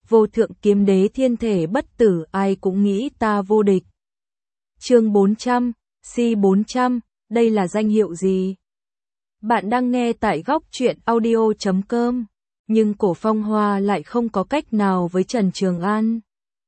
vô thượng kiếm đế thiên thể bất tử, ai cũng nghĩ ta vô địch. Chương 400, C400, đây là danh hiệu gì? Bạn đang nghe tại góc truyện audio.com, nhưng Cổ Phong Hoa lại không có cách nào với Trần Trường An.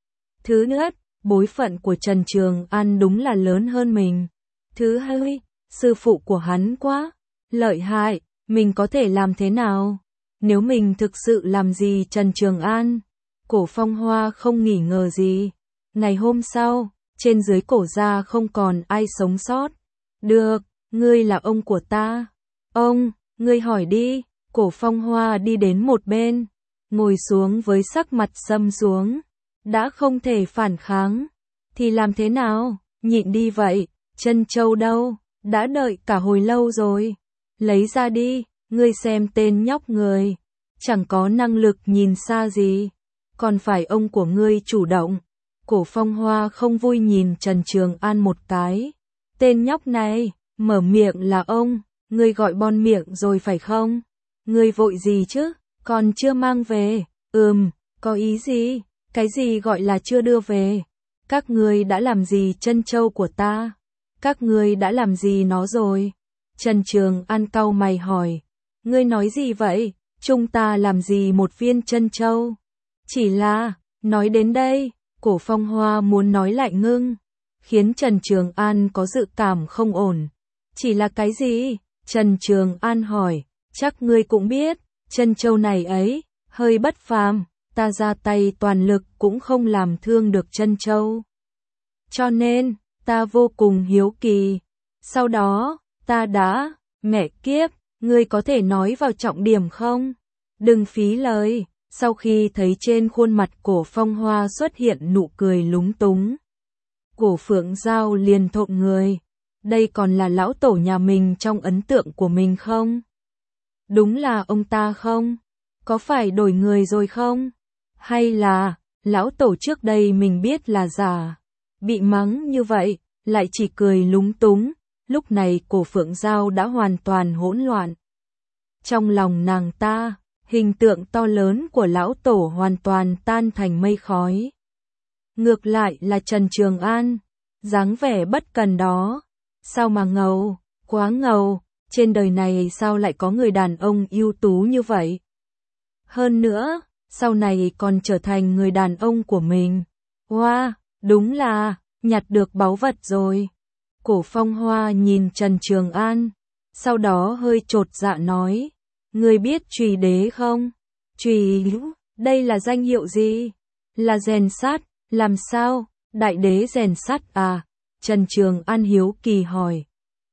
Thứ nhất, bối phận của Trần Trường An đúng là lớn hơn mình. Thứ hai, sư phụ của hắn quá lợi hại, mình có thể làm thế nào? Nếu mình thực sự làm gì Trần Trường An? Cổ Phong Hoa không nghi ngờ gì. Ngày hôm sau, trên dưới Cổ gia không còn ai sống sót. Được, ngươi là ông của ta. Ông, ngươi hỏi đi. Cổ Phong Hoa đi đến một bên, ngồi xuống với sắc mặt sầm xuống. Đã không thể phản kháng, thì làm thế nào? Nhịn đi vậy. Trân Châu đâu? Đã đợi cả hồi lâu rồi. Lấy ra đi, ngươi xem tên nhóc người. Chẳng có năng lực nhìn xa gì. Còn phải ông của ngươi chủ động. Cổ Phong Hoa không vui nhìn Trần Trường An một cái. Tên nhóc này, mở miệng là ông, ngươi gọi bon miệng rồi phải không? Ngươi vội gì chứ, còn chưa mang về. Có ý gì? Cái gì gọi là chưa đưa về? Các ngươi đã làm gì Trân Châu của ta? Các ngươi đã làm gì nó rồi? Trần Trường An cau mày hỏi. Ngươi nói gì vậy? Chúng ta làm gì một viên Trân Châu? Chỉ là, nói đến đây, Cổ Phong Hoa muốn nói lại ngưng, khiến Trần Trường An có dự cảm không ổn. Chỉ là cái gì? Trần Trường An hỏi. Chắc ngươi cũng biết, Trân Châu này ấy, hơi bất phàm, ta ra tay toàn lực cũng không làm thương được Trân Châu. Cho nên, ta vô cùng hiếu kỳ. Sau đó, ta đã, mẹ kiếp, ngươi có thể nói vào trọng điểm không? Đừng phí lời. Sau khi thấy trên khuôn mặt Cổ Phong Hoa xuất hiện nụ cười lúng túng, Cổ Phượng Giao liền thộn người. Đây còn là lão tổ nhà mình trong ấn tượng của mình không? Đúng là ông ta không? Có phải đổi người rồi không? Hay là, lão tổ trước đây mình biết là giả? Bị mắng như vậy, lại chỉ cười lúng túng. Lúc này Cổ Phượng Giao đã hoàn toàn hỗn loạn. Trong lòng nàng ta, hình tượng to lớn của lão tổ hoàn toàn tan thành mây khói. Ngược lại là Trần Trường An, dáng vẻ bất cần đó. Sao mà ngầu, quá ngầu, trên đời này sao lại có người đàn ông ưu tú như vậy? Hơn nữa, sau này còn trở thành người đàn ông của mình. Wow, đúng là, nhặt được báu vật rồi. Cổ Phong Hoa nhìn Trần Trường An, sau đó hơi chột dạ nói. Ngươi biết Trùy Đế không? Trùy, đây là danh hiệu gì? Là rèn sắt, làm sao? Đại đế rèn sắt à? Trần Trường An hiếu kỳ hỏi.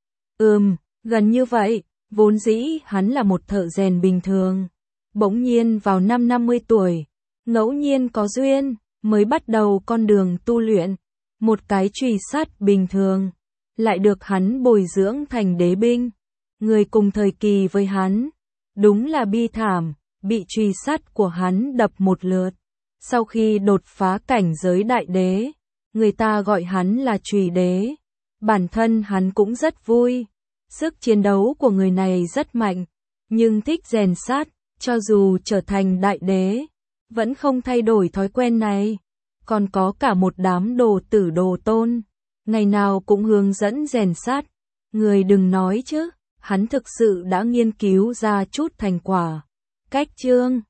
Gần như vậy, vốn dĩ hắn là một thợ rèn bình thường. Bỗng nhiên vào năm 50 tuổi, ngẫu nhiên có duyên, mới bắt đầu con đường tu luyện. Một cái chùy sắt bình thường, lại được hắn bồi dưỡng thành đế binh. Người cùng thời kỳ với hắn, đúng là bi thảm, bị chùy sắt của hắn đập một lượt. Sau khi đột phá cảnh giới đại đế, người ta gọi hắn là Trùy Đế. Bản thân hắn cũng rất vui. Sức chiến đấu của người này rất mạnh, nhưng thích rèn sắt, cho dù trở thành đại đế, vẫn không thay đổi thói quen này. Còn có cả một đám đồ tử đồ tôn, ngày nào cũng hướng dẫn rèn sắt. Người đừng nói chứ, hắn thực sự đã nghiên cứu ra chút thành quả. Cách chương